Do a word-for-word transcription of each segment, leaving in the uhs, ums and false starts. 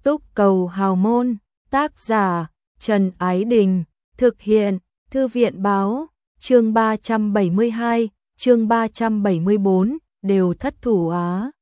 Túc Cầu Hào Môn, tác giả Trần Ái Đình, thực hiện Thư viện Báo, chương ba trăm bảy mươi hai, chương ba trăm bảy mươi bốn, đều thất thủ á.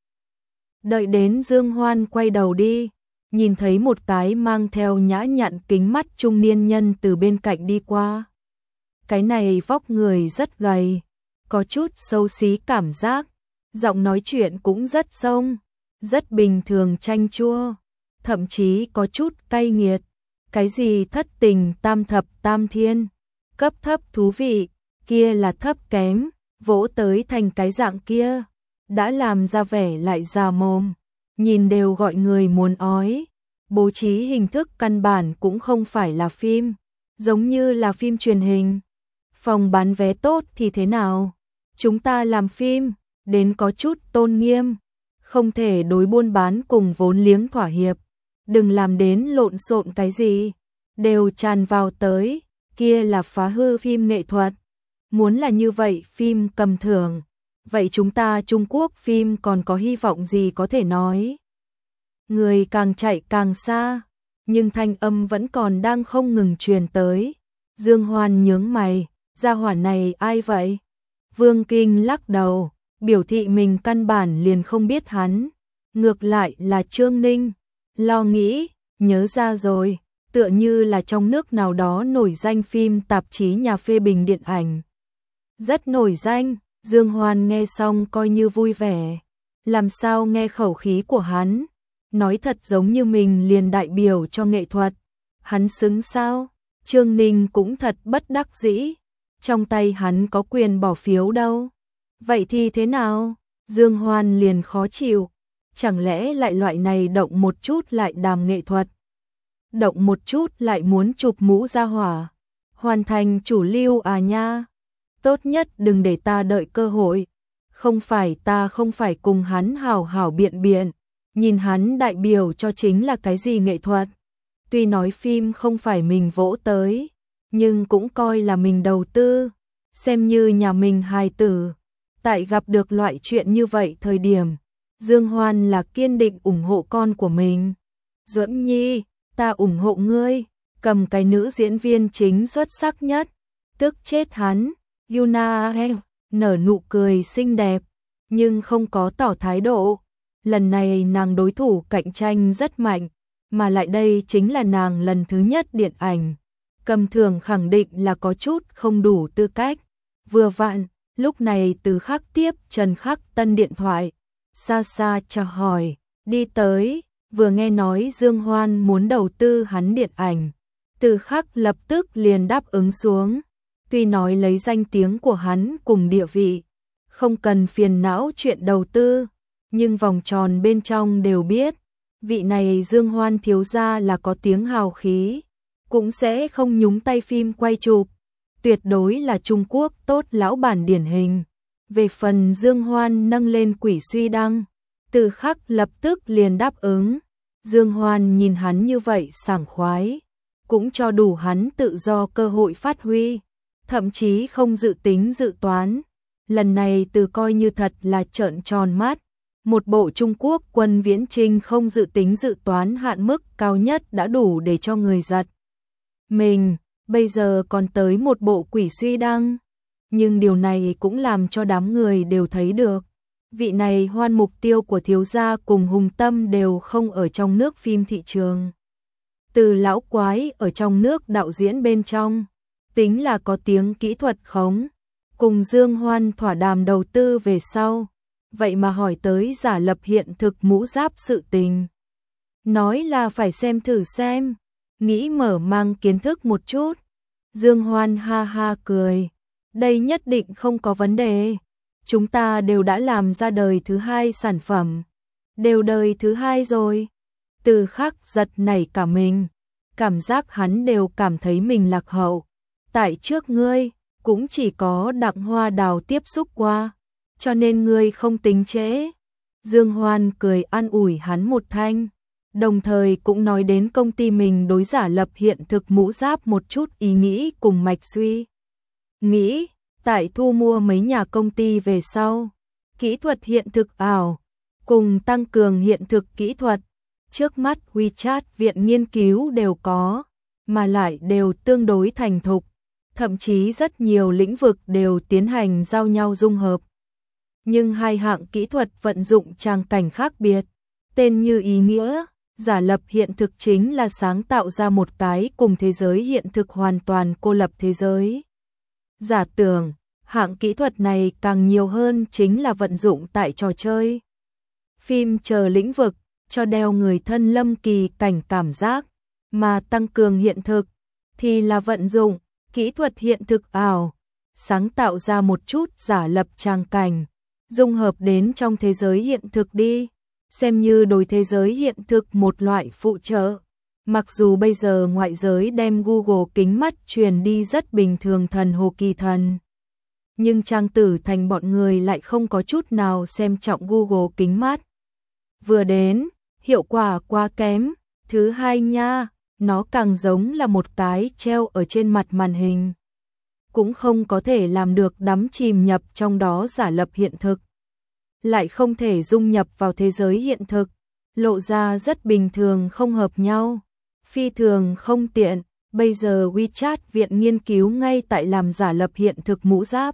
Đợi đến Dương Hoan quay đầu đi, nhìn thấy một cái mang theo nhã nhặn kính mắt trung niên nhân từ bên cạnh đi qua. Cái này vóc người rất gầy, có chút xấu xí cảm giác, giọng nói chuyện cũng rất sông, rất bình thường chanh chua, thậm chí có chút cay nghiệt. Cái gì thất tình tam thập tam thiên, cấp thấp thú vị, kia là thấp kém, vỗ tới thành cái dạng kia, đã làm ra vẻ lại già mồm, nhìn đều gọi người muốn ói. Bố trí hình thức căn bản cũng không phải là phim, giống như là phim truyền hình. Phòng bán vé tốt thì thế nào? Chúng ta làm phim, đến có chút tôn nghiêm, không thể đối buôn bán cùng vốn liếng thỏa hiệp. Đừng làm đến lộn xộn cái gì, đều tràn vào tới, kia là phá hư phim nghệ thuật. Muốn là như vậy phim cầm thưởng, vậy chúng ta Trung Quốc phim còn có hy vọng gì có thể nói. Người càng chạy càng xa, nhưng thanh âm vẫn còn đang không ngừng truyền tới. Dương Hoan nhướng mày, gia hỏa này ai vậy? Vương Kinh lắc đầu, biểu thị mình căn bản liền không biết hắn. Ngược lại là Trương Ninh, lo nghĩ, nhớ ra rồi, tựa như là trong nước nào đó nổi danh phim tạp chí nhà phê bình điện ảnh. Rất nổi danh, Dương Hoan nghe xong coi như vui vẻ. Làm sao nghe khẩu khí của hắn, nói thật giống như mình liền đại biểu cho nghệ thuật. Hắn xứng sao? Trương Ninh cũng thật bất đắc dĩ, trong tay hắn có quyền bỏ phiếu đâu. Vậy thì thế nào? Dương Hoan liền khó chịu, chẳng lẽ lại loại này động một chút lại đàm nghệ thuật, động một chút lại muốn chụp mũ ra hỏa, hoàn thành chủ lưu à nha. Tốt nhất đừng để ta đợi cơ hội, không phải ta không phải cùng hắn hảo hảo biện biện, nhìn hắn đại biểu cho chính là cái gì nghệ thuật. Tuy nói phim không phải mình vỗ tới, nhưng cũng coi là mình đầu tư, xem như nhà mình hài tử. Tại gặp được loại chuyện như vậy thời điểm, Dương Hoan là kiên định ủng hộ con của mình. Duẫn Nhi, ta ủng hộ ngươi, cầm cái nữ diễn viên chính xuất sắc nhất, tức chết hắn. Yuna He nở nụ cười xinh đẹp, nhưng không có tỏ thái độ. Lần này nàng đối thủ cạnh tranh rất mạnh, mà lại đây chính là nàng lần thứ nhất điện ảnh. Cầm thưởng khẳng định là có chút không đủ tư cách. Vừa vặn, lúc này Từ Khắc tiếp Trần Khắc Tân điện thoại. Xa xa chào hỏi, đi tới, vừa nghe nói Dương Hoan muốn đầu tư hắn điện ảnh. Từ Khắc lập tức liền đáp ứng xuống. Tuy nói lấy danh tiếng của hắn cùng địa vị, không cần phiền não chuyện đầu tư, nhưng vòng tròn bên trong đều biết, vị này Dương Hoan thiếu gia là có tiếng hào khí, cũng sẽ không nhúng tay phim quay chụp, tuyệt đối là Trung Quốc tốt lão bản điển hình. Về phần Dương Hoan nâng lên Quỷ Suy Đăng, Từ Khắc lập tức liền đáp ứng. Dương Hoan nhìn hắn như vậy sảng khoái, cũng cho đủ hắn tự do cơ hội phát huy, thậm chí không dự tính dự toán. Lần này Từ coi như thật là trợn tròn mắt. Một bộ Trung Quốc quân viễn trinh không dự tính dự toán hạn mức cao nhất đã đủ để cho người giật mình, bây giờ còn tới một bộ Quỷ Suy Đăng. Nhưng điều này cũng làm cho đám người đều thấy được, vị này Hoan mục tiêu của thiếu gia cùng Hùng Tâm đều không ở trong nước phim thị trường. Từ lão quái ở trong nước đạo diễn bên trong, tính là có tiếng kỹ thuật khống, cùng Dương Hoan thỏa đàm đầu tư về sau, vậy mà hỏi tới giả lập hiện thực mũ giáp sự tình. Nói là phải xem thử xem, nghĩ mở mang kiến thức một chút. Dương Hoan ha ha cười, đây nhất định không có vấn đề. Chúng ta đều đã làm ra đời thứ hai sản phẩm, đều đời thứ hai rồi. Từ Khắc giật nảy cả mình, cảm giác hắn đều cảm thấy mình lạc hậu. Tại trước ngươi, cũng chỉ có Đặng Hoa Đào tiếp xúc qua, cho nên ngươi không tính trễ. Dương Hoan cười an ủi hắn một thanh, đồng thời cũng nói đến công ty mình đối giả lập hiện thực mũ giáp một chút ý nghĩ cùng mạch suy. Nghĩ, tại thu mua mấy nhà công ty về sau, kỹ thuật hiện thực ảo, cùng tăng cường hiện thực kỹ thuật, trước mắt WeChat viện nghiên cứu đều có, mà lại đều tương đối thành thục, thậm chí rất nhiều lĩnh vực đều tiến hành giao nhau dung hợp. Nhưng hai hạng kỹ thuật vận dụng tràng cảnh khác biệt, tên như ý nghĩa, giả lập hiện thực chính là sáng tạo ra một cái cùng thế giới hiện thực hoàn toàn cô lập thế giới. Giả tưởng, hạng kỹ thuật này càng nhiều hơn chính là vận dụng tại trò chơi, phim chờ lĩnh vực, cho đeo người thân lâm kỳ cảnh cảm giác, mà tăng cường hiện thực thì là vận dụng kỹ thuật hiện thực ảo, sáng tạo ra một chút giả lập tràng cảnh, dung hợp đến trong thế giới hiện thực đi, xem như đối thế giới hiện thực một loại phụ trợ. Mặc dù bây giờ ngoại giới đem Google kính mắt truyền đi rất bình thường thần hồ kỳ thần, nhưng Trang Tử Thành bọn người lại không có chút nào xem trọng Google kính mắt. Vừa đến, hiệu quả quá kém, thứ hai nha, nó càng giống là một cái treo ở trên mặt màn hình, cũng không có thể làm được đắm chìm nhập trong đó giả lập hiện thực, lại không thể dung nhập vào thế giới hiện thực, lộ ra rất bình thường không hợp nhau, phi thường không tiện. Bây giờ WeChat viện nghiên cứu ngay tại làm giả lập hiện thực mũ giáp,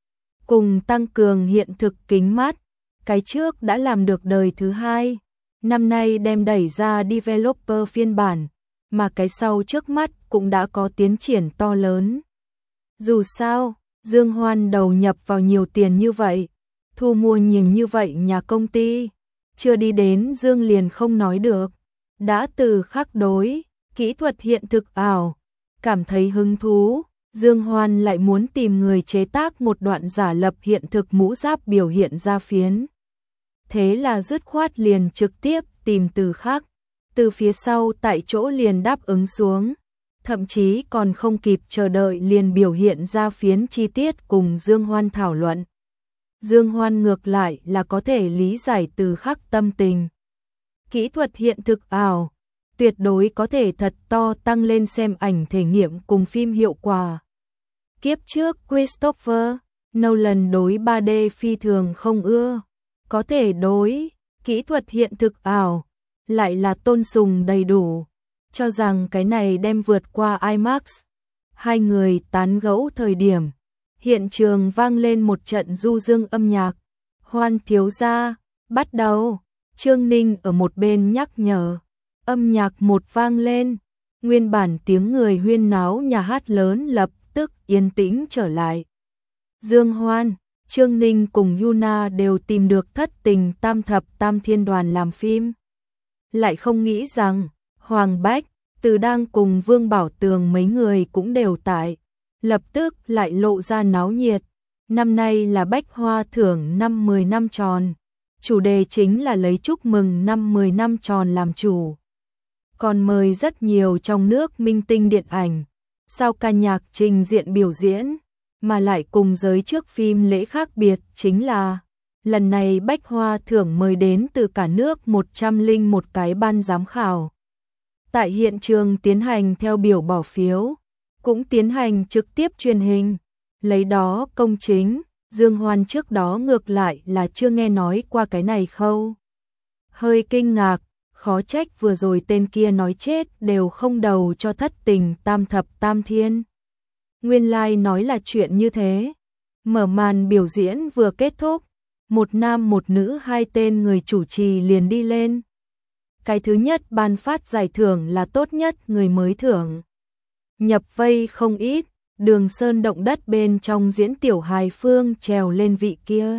cùng tăng cường hiện thực kính mắt, cái trước đã làm được đời thứ hai, năm nay đem đẩy ra developer phiên bản, mà cái sau trước mắt cũng đã có tiến triển to lớn. Dù sao, Dương Hoan đầu nhập vào nhiều tiền như vậy, thu mua nhiều như vậy nhà công ty, chưa đi đến Dương liền không nói được, đã từ khắc đối, kỹ thuật hiện thực ảo, cảm thấy hứng thú, Dương Hoan lại muốn tìm người chế tác một đoạn giả lập hiện thực mũ giáp biểu hiện ra phiến. Thế là dứt khoát liền trực tiếp tìm Từ Khắc, từ phía sau tại chỗ liền đáp ứng xuống, thậm chí còn không kịp chờ đợi liền biểu hiện ra phiến chi tiết cùng Dương Hoan thảo luận. Dương Hoan ngược lại là có thể lý giải Từ Khắc tâm tình. Kỹ thuật hiện thực ảo, tuyệt đối có thể thật to tăng lên xem ảnh thể nghiệm cùng phim hiệu quả. Kiếp trước Christopher Nolan đối ba D phi thường không ưa, có thể đối kỹ thuật hiện thực ảo lại là tôn sùng đầy đủ, cho rằng cái này đem vượt qua IMAX. Hai người tán gẫu thời điểm, hiện trường vang lên một trận du dương âm nhạc. Hoan thiếu gia, bắt đầu. Trương Ninh ở một bên nhắc nhở. Âm nhạc một vang lên, nguyên bản tiếng người huyên náo nhà hát lớn lập tức yên tĩnh trở lại. Dương Hoan, Trương Ninh cùng Yuna đều tìm được thất tình tam thập tam thiên đoàn làm phim. Lại không nghĩ rằng, Hoàng Bách, Từ đang cùng Vương Bảo Tường mấy người cũng đều tại, lập tức lại lộ ra náo nhiệt. Năm nay là Bách Hoa thưởng năm mười năm tròn, chủ đề chính là lấy chúc mừng năm mười năm tròn làm chủ. Còn mời rất nhiều trong nước minh tinh điện ảnh, sao ca nhạc trình diện biểu diễn, mà lại cùng giới trước phim lễ khác biệt chính là lần này Bách Hoa thưởng mời đến từ cả nước một trăm lẻ một cái ban giám khảo. Tại hiện trường tiến hành theo biểu bỏ phiếu, cũng tiến hành trực tiếp truyền hình, lấy đó công chính. Dương Hoan trước đó ngược lại là chưa nghe nói qua cái này khâu. Hơi kinh ngạc, khó trách vừa rồi tên kia nói chết đều không đầu cho thất tình tam thập tam thiên. Nguyên lai like nói là chuyện như thế. Mở màn biểu diễn vừa kết thúc, một nam một nữ hai tên người chủ trì liền đi lên. Cái thứ nhất ban phát giải thưởng là tốt nhất người mới thưởng. Nhập vây không ít, Đường Sơn động đất bên trong diễn tiểu hài Phương trèo lên vị kia.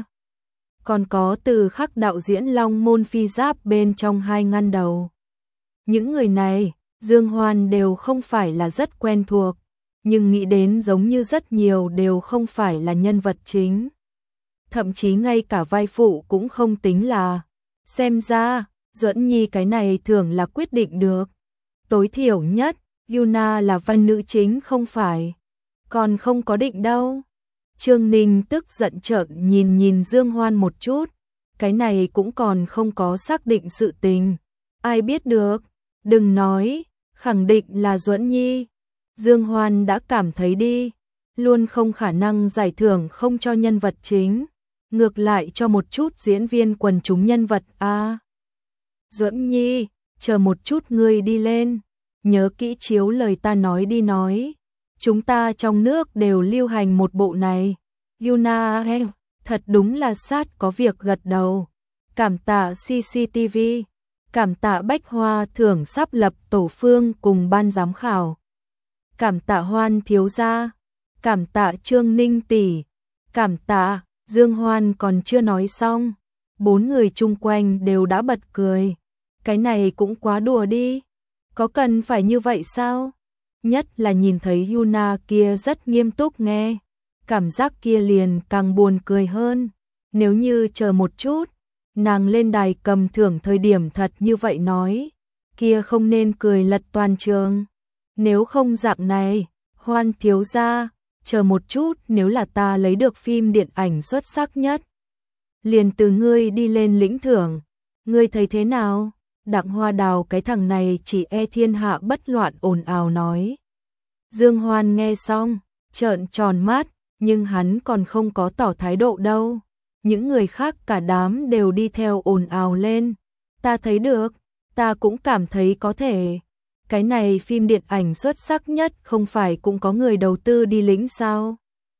Còn có Từ Khắc đạo diễn Long Môn Phi Giáp bên trong hai ngăn đầu. Những người này, Dương Hoan đều không phải là rất quen thuộc, nhưng nghĩ đến giống như rất nhiều đều không phải là nhân vật chính. Thậm chí ngay cả vai phụ cũng không tính là. Xem ra, Duẫn Nhi cái này thường là quyết định được. Tối thiểu nhất, Yuna là vai nữ chính không phải. Còn không có định đâu. Trương Ninh tức giận trợn nhìn nhìn Dương Hoan một chút. Cái này cũng còn không có xác định sự tình. Ai biết được, đừng nói, khẳng định là Duẫn Nhi. Dương Hoan đã cảm thấy đi, luôn không khả năng giải thưởng không cho nhân vật chính, ngược lại cho một chút diễn viên quần chúng nhân vật a. À, Duẫn Nhi, chờ một chút ngươi đi lên, nhớ kỹ chiếu lời ta nói đi nói. Chúng ta trong nước đều lưu hành một bộ này. Yuna he, thật đúng là sát có việc gật đầu. Cảm tạ xê xê tê vê, cảm tạ Bách Hoa thưởng sắp lập tổ phương cùng ban giám khảo. Cảm tạ Hoan thiếu gia, cảm tạ Trương Ninh tỷ, cảm tạ Dương Hoan còn chưa nói xong. Bốn người chung quanh đều đã bật cười. Cái này cũng quá đùa đi. Có cần phải như vậy sao? Nhất là nhìn thấy Yuna kia rất nghiêm túc nghe. Cảm giác kia liền càng buồn cười hơn. Nếu như chờ một chút, nàng lên đài cầm thưởng thời điểm thật như vậy nói, kia không nên cười lật toàn trường. Nếu không dạng này, Hoan thiếu gia, chờ một chút, nếu là ta lấy được phim điện ảnh xuất sắc nhất, liền từ ngươi đi lên lĩnh thưởng. Ngươi thấy thế nào? Đặng Hoa Đào cái thằng này chỉ e thiên hạ bất loạn ồn ào nói. Dương Hoan nghe xong, trợn tròn mắt, nhưng hắn còn không có tỏ thái độ đâu. Những người khác cả đám đều đi theo ồn ào lên. Ta thấy được, ta cũng cảm thấy có thể. Cái này phim điện ảnh xuất sắc nhất không phải cũng có người đầu tư đi lĩnh sao?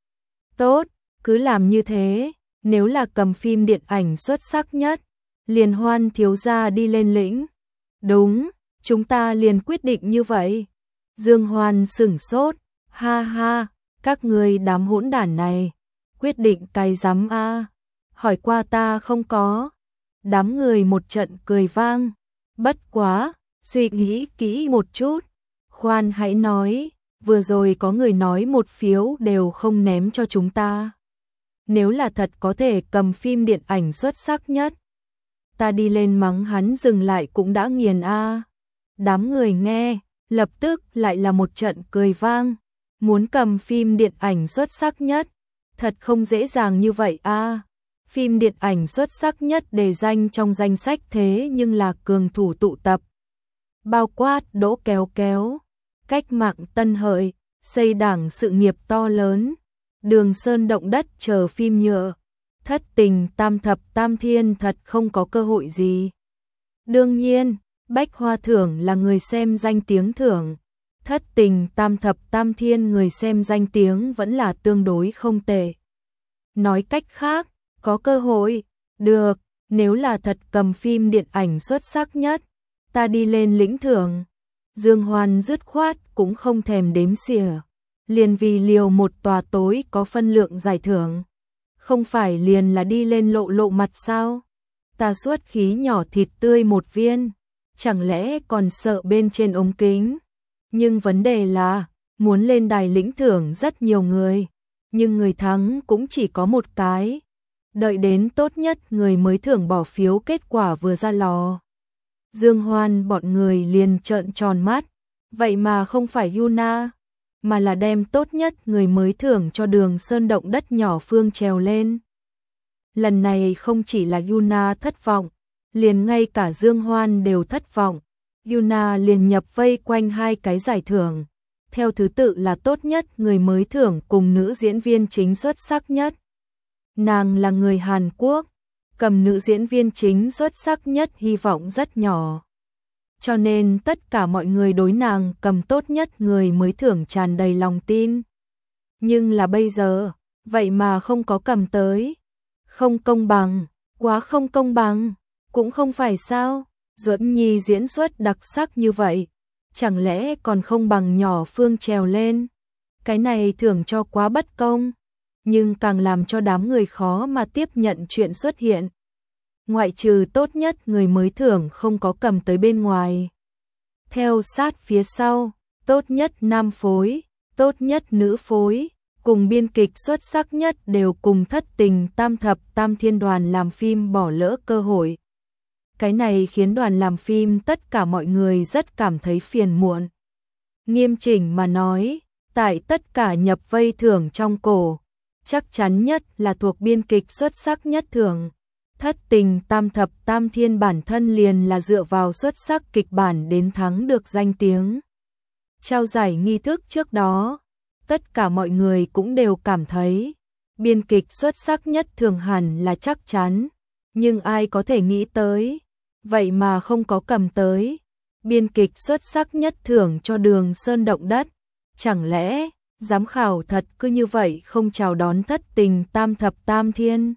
Tốt, cứ làm như thế. Nếu là cầm phim điện ảnh xuất sắc nhất, liền Hoan thiếu gia đi lên lĩnh. Đúng, chúng ta liền quyết định như vậy. Dương Hoan sửng sốt, ha ha, các người đám hỗn đản này, quyết định cái rắm a, hỏi qua ta không có. Đám người một trận cười vang, bất quá, suy nghĩ kỹ một chút, khoan hãy nói, vừa rồi có người nói một phiếu đều không ném cho chúng ta. Nếu là thật có thể cầm phim điện ảnh xuất sắc nhất, ta đi lên mắng hắn dừng lại cũng đã nghiền a. Đám người nghe, lập tức lại là một trận cười vang. Muốn cầm phim điện ảnh xuất sắc nhất, thật không dễ dàng như vậy a. Phim điện ảnh xuất sắc nhất đề danh trong danh sách thế nhưng là cường thủ tụ tập. Bao quát Đỗ Kéo Kéo, Cách mạng Tân Hợi, Xây Đảng Sự nghiệp to lớn, Đường Sơn Động Đất chờ phim nhựa. Thất tình tam thập tam thiên thật không có cơ hội gì. Đương nhiên, Bách Hoa thưởng là người xem danh tiếng thưởng. Thất tình tam thập tam thiên người xem danh tiếng vẫn là tương đối không tệ. Nói cách khác, có cơ hội, được, nếu là thật cầm phim điện ảnh xuất sắc nhất, ta đi lên lĩnh thưởng. Dương Hoan dứt khoát cũng không thèm đếm xỉa, liền vì liều một tòa tối có phân lượng giải thưởng. Không phải liền là đi lên lộ lộ mặt sao? Ta suốt khí nhỏ thịt tươi một viên, chẳng lẽ còn sợ bên trên ống kính? Nhưng vấn đề là, muốn lên đài lĩnh thưởng rất nhiều người, nhưng người thắng cũng chỉ có một cái. Đợi đến tốt nhất người mới thưởng bỏ phiếu kết quả vừa ra lò. Dương Hoan bọn người liền trợn tròn mắt, vậy mà không phải Yuna, mà là đem tốt nhất người mới thưởng cho Đường Sơn Động Đất nhỏ phương trèo lên. Lần này không chỉ là Yuna thất vọng, liền ngay cả Dương Hoan đều thất vọng. Yuna liền nhập vây quanh hai cái giải thưởng, theo thứ tự là tốt nhất người mới thưởng cùng nữ diễn viên chính xuất sắc nhất. Nàng là người Hàn Quốc, cầm nữ diễn viên chính xuất sắc nhất hy vọng rất nhỏ. Cho nên tất cả mọi người đối nàng cầm tốt nhất người mới thưởng tràn đầy lòng tin. Nhưng là bây giờ, vậy mà không có cầm tới. Không công bằng, quá không công bằng, cũng không phải sao. Duẫn Nhi diễn xuất đặc sắc như vậy, chẳng lẽ còn không bằng nhỏ phương trèo lên. Cái này thưởng cho quá bất công, nhưng càng làm cho đám người khó mà tiếp nhận chuyện xuất hiện. Ngoại trừ tốt nhất người mới thưởng không có cầm tới bên ngoài. Theo sát phía sau, tốt nhất nam phối, tốt nhất nữ phối, cùng biên kịch xuất sắc nhất đều cùng Thất tình tam thập tam thiên đoàn làm phim bỏ lỡ cơ hội. Cái này khiến đoàn làm phim tất cả mọi người rất cảm thấy phiền muộn. Nghiêm chỉnh mà nói, tại tất cả nhập vây thưởng trong cổ, chắc chắn nhất là thuộc biên kịch xuất sắc nhất thưởng. Thất tình tam thập tam thiên bản thân liền là dựa vào xuất sắc kịch bản đến thắng được danh tiếng. Trao giải nghi thức trước đó, tất cả mọi người cũng đều cảm thấy biên kịch xuất sắc nhất thường hẳn là chắc chắn, nhưng ai có thể nghĩ tới, vậy mà không có cầm tới. biên kịch xuất sắc nhất thưởng cho Đường Sơn Động Đất. Chẳng lẽ giám khảo thật cứ như vậy không chào đón thất tình tam thập tam thiên?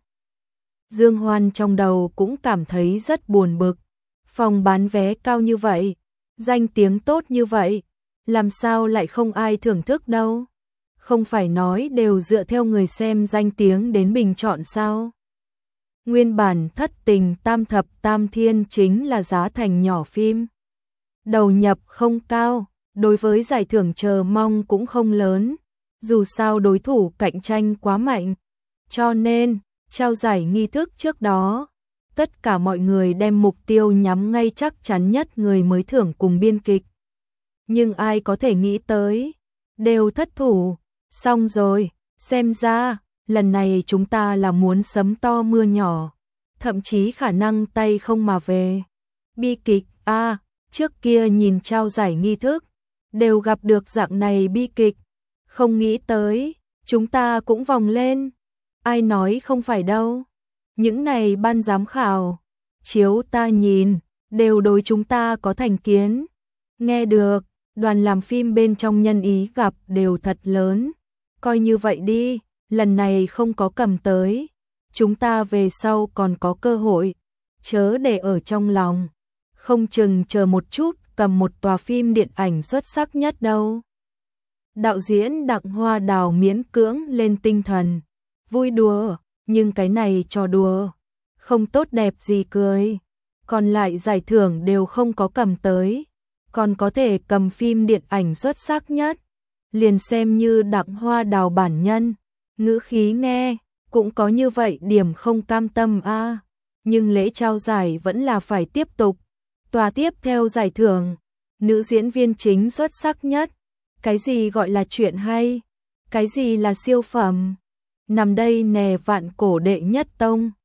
Dương Hoan trong đầu cũng cảm thấy rất buồn bực. Phòng bán vé cao như vậy, danh tiếng tốt như vậy, làm sao lại không ai thưởng thức đâu? Không phải nói đều dựa theo người xem danh tiếng đến bình chọn sao? Nguyên bản thất tình tam thập tam thiên chính là giá thành nhỏ phim. Đầu nhập không cao, đối với giải thưởng chờ mong cũng không lớn, dù sao đối thủ cạnh tranh quá mạnh. Cho nên, trao giải nghi thức trước đó, tất cả mọi người đem mục tiêu nhắm ngay chắc chắn nhất người mới thưởng cùng biên kịch. Nhưng ai có thể nghĩ tới, đều thất thủ, xong rồi, xem ra, lần này chúng ta là muốn sấm to mưa nhỏ, thậm chí khả năng tay không mà về. Bi kịch, a à, trước kia nhìn trao giải nghi thức, đều gặp được dạng này bi kịch, không nghĩ tới, chúng ta cũng vòng lên. Ai nói không phải đâu, những này ban giám khảo, chiếu ta nhìn, đều đối chúng ta có thành kiến. Nghe được, đoàn làm phim bên trong nhân ý gặp đều thật lớn, coi như vậy đi, lần này không có cầm tới, chúng ta về sau còn có cơ hội, chớ để ở trong lòng, không chừng chờ một chút cầm một tòa phim điện ảnh xuất sắc nhất đâu. Đạo diễn Đặng Hoa Đào miễn cưỡng lên tinh thần, vui đùa, nhưng cái này trò đùa, không tốt đẹp gì cười, còn lại giải thưởng đều không có cầm tới, còn có thể cầm phim điện ảnh xuất sắc nhất, liền xem như Đặng Hoa Đào bản nhân, ngữ khí nghe, cũng có như vậy điểm không cam tâm a à. Nhưng lễ trao giải vẫn là phải tiếp tục. Tòa tiếp theo giải thưởng, nữ diễn viên chính xuất sắc nhất, cái gì gọi là chuyện hay, cái gì là siêu phẩm, nằm đây nè vạn cổ đệ nhất tông.